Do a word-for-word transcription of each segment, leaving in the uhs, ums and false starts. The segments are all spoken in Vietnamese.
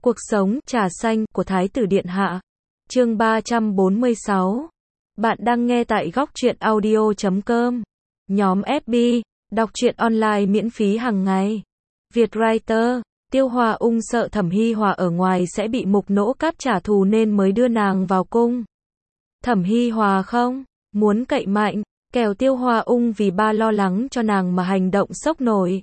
Cuộc sống, trà xanh, của Thái tử Điện Hạ. Chương ba trăm bốn mươi sáu. Bạn đang nghe tại góc truyện audio chấm com. Nhóm ép bê, đọc truyện online miễn phí hàng ngày. Vietwriter, Tiêu Hòa Ung sợ Thẩm Hi Hòa ở ngoài sẽ bị Mục Nỗ Cáp trả thù nên mới đưa nàng vào cung. Thẩm Hi Hòa không muốn cậy mạnh, kẻo Tiêu Hòa Ung vì ba lo lắng cho nàng mà hành động sốc nổi.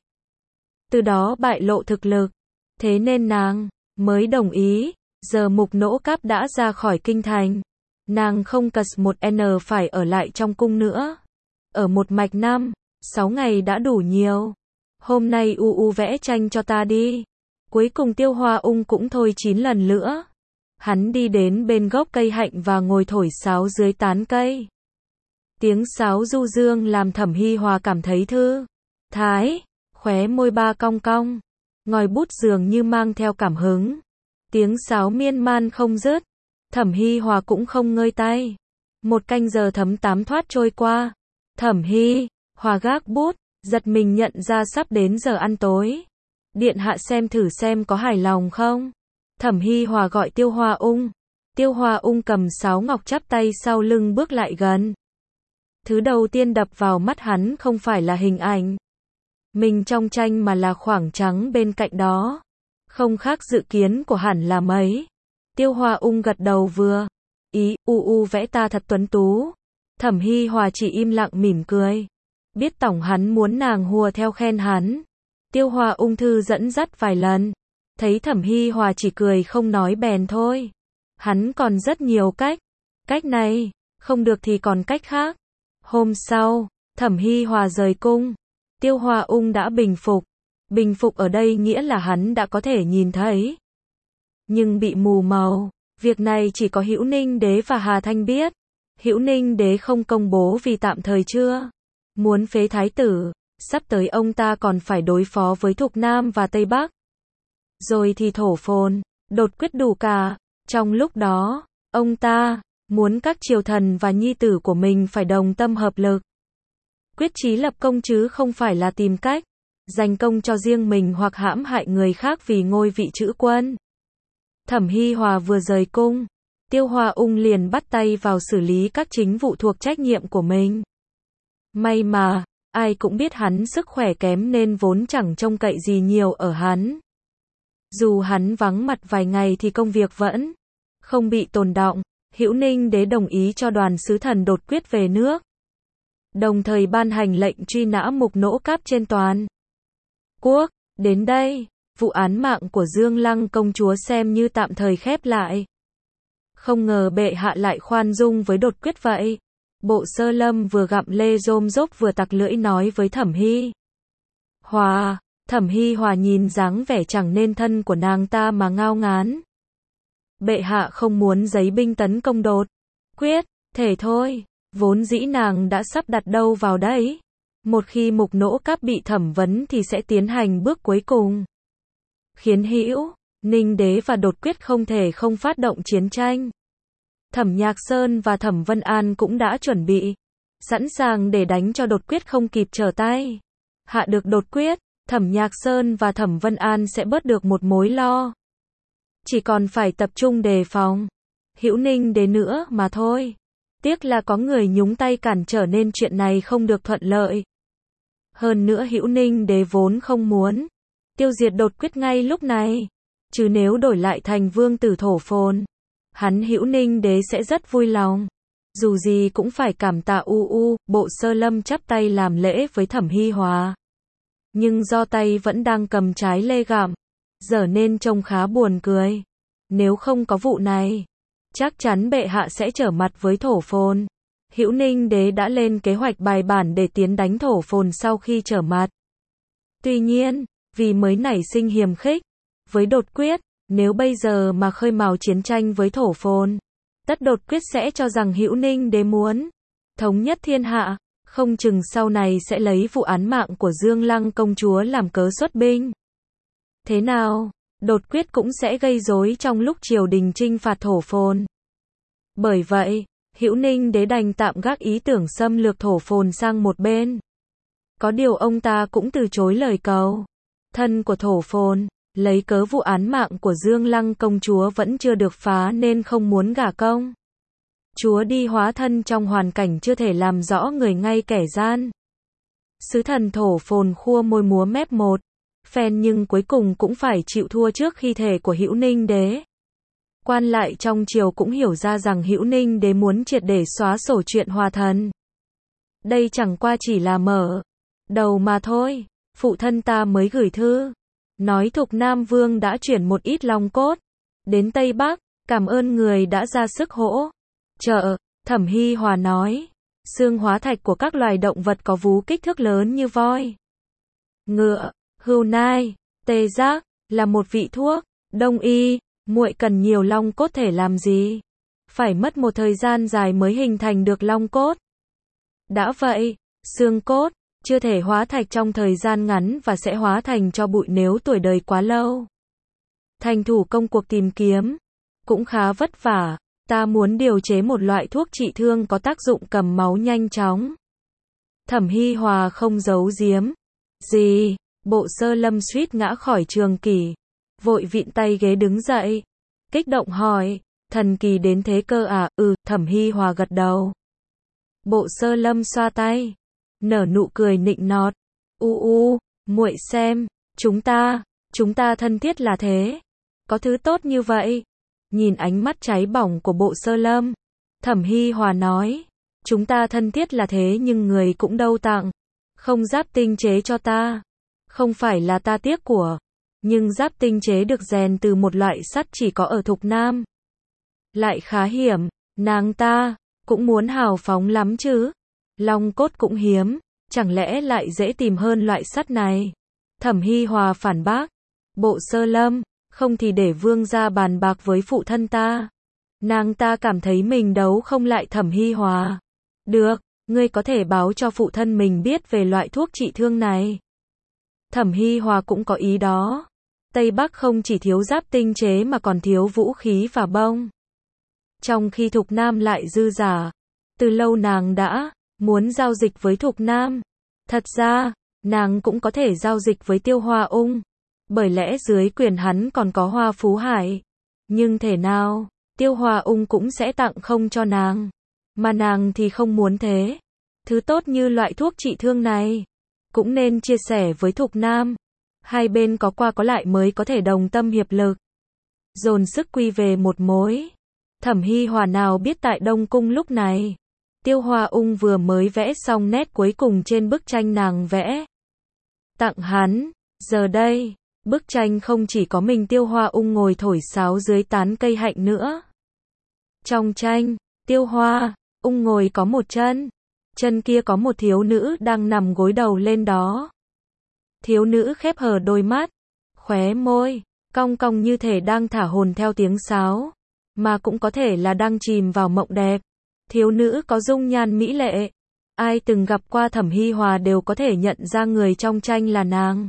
Từ đó bại lộ thực lực. Thế nên nàng mới đồng ý. Giờ Mục Nỗ Cáp đã ra khỏi kinh thành. Nàng không cật một n phải ở lại trong cung nữa. Ở một mạch năm, sáu ngày đã đủ nhiều. Hôm nay u u vẽ tranh cho ta đi. Cuối cùng Tiêu Hòa Ung cũng thôi chín lần nữa. Hắn đi đến bên gốc cây hạnh và ngồi thổi sáo dưới tán cây. Tiếng sáo du dương làm Thẩm Hi Hòa cảm thấy thư thái, khóe môi ba cong cong, ngòi bút dường như mang theo cảm hứng. Tiếng sáo miên man không dứt, Thẩm Hi Hòa cũng không ngơi tay. Một canh giờ thấm tám thoát trôi qua. Thẩm Hi Hòa gác bút, giật mình nhận ra sắp đến giờ ăn tối. Điện hạ xem thử xem có hài lòng không? Thẩm Hi Hòa gọi Tiêu Hòa Ung. Tiêu Hòa Ung cầm sáo ngọc chắp tay sau lưng bước lại gần. Thứ đầu tiên đập vào mắt hắn không phải là hình ảnh mình trong tranh mà là khoảng trắng bên cạnh đó. Không khác dự kiến của hẳn là mấy. Tiêu Hòa Ung gật đầu vừa ý, u u vẽ ta thật tuấn tú. Thẩm Hi Hòa chỉ im lặng mỉm cười. Biết tổng hắn muốn nàng hùa theo khen hắn. Tiêu Hòa Ung thư dẫn dắt vài lần. Thấy Thẩm Hi Hòa chỉ cười không nói bèn thôi. Hắn còn rất nhiều cách. Cách này, không được thì còn cách khác. Hôm sau, Thẩm Hi Hòa rời cung. Tiêu Hòa Ung đã bình phục. Bình phục ở đây nghĩa là hắn đã có thể nhìn thấy. Nhưng bị mù màu. Việc này chỉ có Hữu Ninh Đế và Hà Thanh biết. Hữu Ninh Đế không công bố vì tạm thời chưa muốn phế thái tử. Sắp tới ông ta còn phải đối phó với Thục Nam và Tây Bắc. Rồi thì thổ phồn, đột quyết đủ cả. Trong lúc đó, ông ta muốn các triều thần và nhi tử của mình phải đồng tâm hợp lực. Quyết chí lập công chứ không phải là tìm cách giành công cho riêng mình hoặc hãm hại người khác vì ngôi vị chữ quân. Thẩm Hi Hòa vừa rời cung, Tiêu Hòa Ung liền bắt tay vào xử lý các chính vụ thuộc trách nhiệm của mình. May mà, ai cũng biết hắn sức khỏe kém nên vốn chẳng trông cậy gì nhiều ở hắn. Dù hắn vắng mặt vài ngày thì công việc vẫn không bị tồn đọng. Hữu Ninh Đế đồng ý cho đoàn sứ thần đột quyết về nước. Đồng thời ban hành lệnh truy nã Mục Nỗ Cáp trên toàn quốc. Đến đây, vụ án mạng của Dương Lăng công chúa xem như tạm thời khép lại. Không ngờ bệ hạ lại khoan dung với đột quyết vậy. Bộ Sơ Lâm vừa gặm lê rôm rốp vừa tặc lưỡi nói với Thẩm Hi Hòa. Thẩm Hi Hòa nhìn dáng vẻ chẳng nên thân của nàng ta mà ngao ngán. Bệ hạ không muốn giấy binh tấn công đột quyết, thể thôi. Vốn dĩ nàng đã sắp đặt đâu vào đấy. Một khi Mục Nỗ Cáp bị thẩm vấn thì sẽ tiến hành bước cuối cùng. Khiến Hữu Ninh Đế và đột quyết không thể không phát động chiến tranh. Thẩm Nhạc Sơn và Thẩm Vân An cũng đã chuẩn bị sẵn sàng để đánh cho đột quyết không kịp trở tay. Hạ được đột quyết, Thẩm Nhạc Sơn và Thẩm Vân An sẽ bớt được một mối lo. Chỉ còn phải tập trung đề phòng Hữu Ninh Đế nữa mà thôi. Tiếc là có người nhúng tay cản trở nên chuyện này không được thuận lợi. Hơn nữa Hữu Ninh Đế vốn không muốn tiêu diệt đột quyết ngay lúc này. Chứ nếu đổi lại thành vương tử thổ phồn, hắn Hữu Ninh Đế sẽ rất vui lòng. Dù gì cũng phải cảm tạ u u. Bộ Sơ Lâm chắp tay làm lễ với Thẩm Hi Hòa. Nhưng do tay vẫn đang cầm trái lê gặm, giờ nên trông khá buồn cười. Nếu không có vụ này, chắc chắn bệ hạ sẽ trở mặt với thổ phồn. Hữu Ninh Đế đã lên kế hoạch bài bản để tiến đánh thổ phồn sau khi trở mặt. Tuy nhiên, vì mới nảy sinh hiềm khích với đột quyết, nếu bây giờ mà khơi mào chiến tranh với thổ phồn, tất đột quyết sẽ cho rằng Hữu Ninh Đế muốn thống nhất thiên hạ, không chừng sau này sẽ lấy vụ án mạng của Dương Lăng công chúa làm cớ xuất binh. Thế nào, đột quyết cũng sẽ gây rối trong lúc triều đình chinh phạt thổ phồn. Bởi vậy, Hữu Ninh Đế đành tạm gác ý tưởng xâm lược thổ phồn sang một bên. Có điều ông ta cũng từ chối lời cầu thân của thổ phồn. lấy cớ vụ án mạng của Dương Lăng công chúa vẫn chưa được phá nên không muốn gả công chúa đi hóa thân trong hoàn cảnh chưa thể làm rõ người ngay kẻ gian. Sứ thần thổ phồn khua môi múa mép một phen nhưng cuối cùng cũng phải chịu thua trước khi thể của Hữu Ninh đế. Quan lại trong triều cũng hiểu ra rằng Hữu Ninh đế muốn triệt để xóa sổ chuyện hòa thần. Đây chẳng qua chỉ là mở đầu mà thôi. Phụ thân ta mới gửi thư nói Thục Nam Vương đã chuyển một ít long cốt đến Tây Bắc, cảm ơn người đã ra sức hỗ trợ. Thẩm Hy Hòa nói, xương hóa thạch của các loài động vật có vú kích thước lớn như voi, ngựa, hươu nai, tê giác, là một vị thuốc đông y. Muội cần nhiều long cốt thể làm gì? Phải mất một thời gian dài mới hình thành được long cốt. Đã vậy, xương cốt chưa thể hóa thạch trong thời gian ngắn và sẽ hóa thành tro bụi nếu tuổi đời quá lâu. Thành thủ công cuộc tìm kiếm cũng khá vất vả. Ta muốn điều chế một loại thuốc trị thương có tác dụng cầm máu nhanh chóng. Thẩm Hy Hòa không giấu giếm gì. Bộ Sơ Lâm suýt ngã khỏi trường kỷ, vội vịn tay ghế đứng dậy, kích động hỏi, thần kỳ đến thế cơ à? Ừ. Thẩm Hy Hòa gật đầu. Bộ Sơ Lâm xoa tay, nở nụ cười nịnh nọt. U u, muội xem, chúng ta, chúng ta thân thiết là thế, có thứ tốt như vậy. Nhìn ánh mắt cháy bỏng của Bộ Sơ Lâm, Thẩm Hy Hòa nói, chúng ta thân thiết là thế nhưng người cũng đâu tặng không giáp tinh chế cho ta. Không phải là ta tiếc của, nhưng giáp tinh chế được rèn từ một loại sắt chỉ có ở Thục Nam, lại khá hiểm, nàng ta cũng muốn hào phóng lắm chứ. Long cốt cũng hiếm, chẳng lẽ lại dễ tìm hơn loại sắt này? Thẩm Hy Hòa phản bác. Bộ Sơ Lâm, không thì để vương gia bàn bạc với phụ thân ta. Nàng ta cảm thấy mình đấu không lại Thẩm Hy Hòa. Được, ngươi có thể báo cho phụ thân mình biết về loại thuốc trị thương này. Thẩm Hy Hòa cũng có ý đó. Tây Bắc không chỉ thiếu giáp tinh chế mà còn thiếu vũ khí và bông. Trong khi Thục Nam lại dư giả. Từ lâu nàng đã muốn giao dịch với Thục Nam. Thật ra, nàng cũng có thể giao dịch với Tiêu Hoa Ung. Bởi lẽ dưới quyền hắn còn có Hoa Phú Hải. Nhưng thể nào, Tiêu Hoa Ung cũng sẽ tặng không cho nàng. Mà nàng thì không muốn thế. Thứ tốt như loại thuốc trị thương này cũng nên chia sẻ với Thục Nam. Hai bên có qua có lại mới có thể đồng tâm hiệp lực, dồn sức quy về một mối. Thẩm Hy Hòa nào biết tại Đông Cung lúc này, Tiêu Hoa Ung vừa mới vẽ xong nét cuối cùng trên bức tranh nàng vẽ tặng hắn. Giờ đây, bức tranh không chỉ có mình Tiêu Hoa Ung ngồi thổi sáo dưới tán cây hạnh nữa. Trong tranh, Tiêu Hoa Ung ngồi có một chân, chân kia có một thiếu nữ đang nằm gối đầu lên đó. Thiếu nữ khép hờ đôi mắt, khóe môi cong cong như thể đang thả hồn theo tiếng sáo, mà cũng có thể là đang chìm vào mộng đẹp. Thiếu nữ có dung nhan mỹ lệ, ai từng gặp qua Thẩm Hy Hòa đều có thể nhận ra người trong tranh là nàng.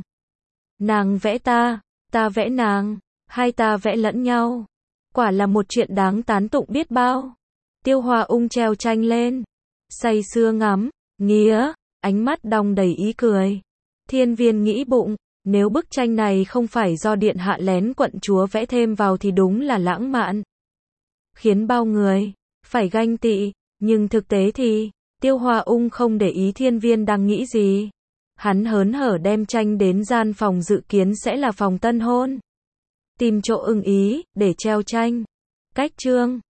Nàng vẽ ta, ta vẽ nàng, hai ta vẽ lẫn nhau. Quả là một chuyện đáng tán tụng biết bao. Tiêu Hoa Ung treo tranh lên, say sưa ngắm, nghía, ánh mắt đong đầy ý cười. Thiên Viên nghĩ bụng, nếu bức tranh này không phải do điện hạ lén quận chúa vẽ thêm vào thì đúng là lãng mạn, khiến bao người phải ganh tị. Nhưng thực tế thì, Tiêu Hoa Ung không để ý Thiên Viên đang nghĩ gì. Hắn hớn hở đem tranh đến gian phòng dự kiến sẽ là phòng tân hôn, tìm chỗ ưng ý để treo tranh. Cách chương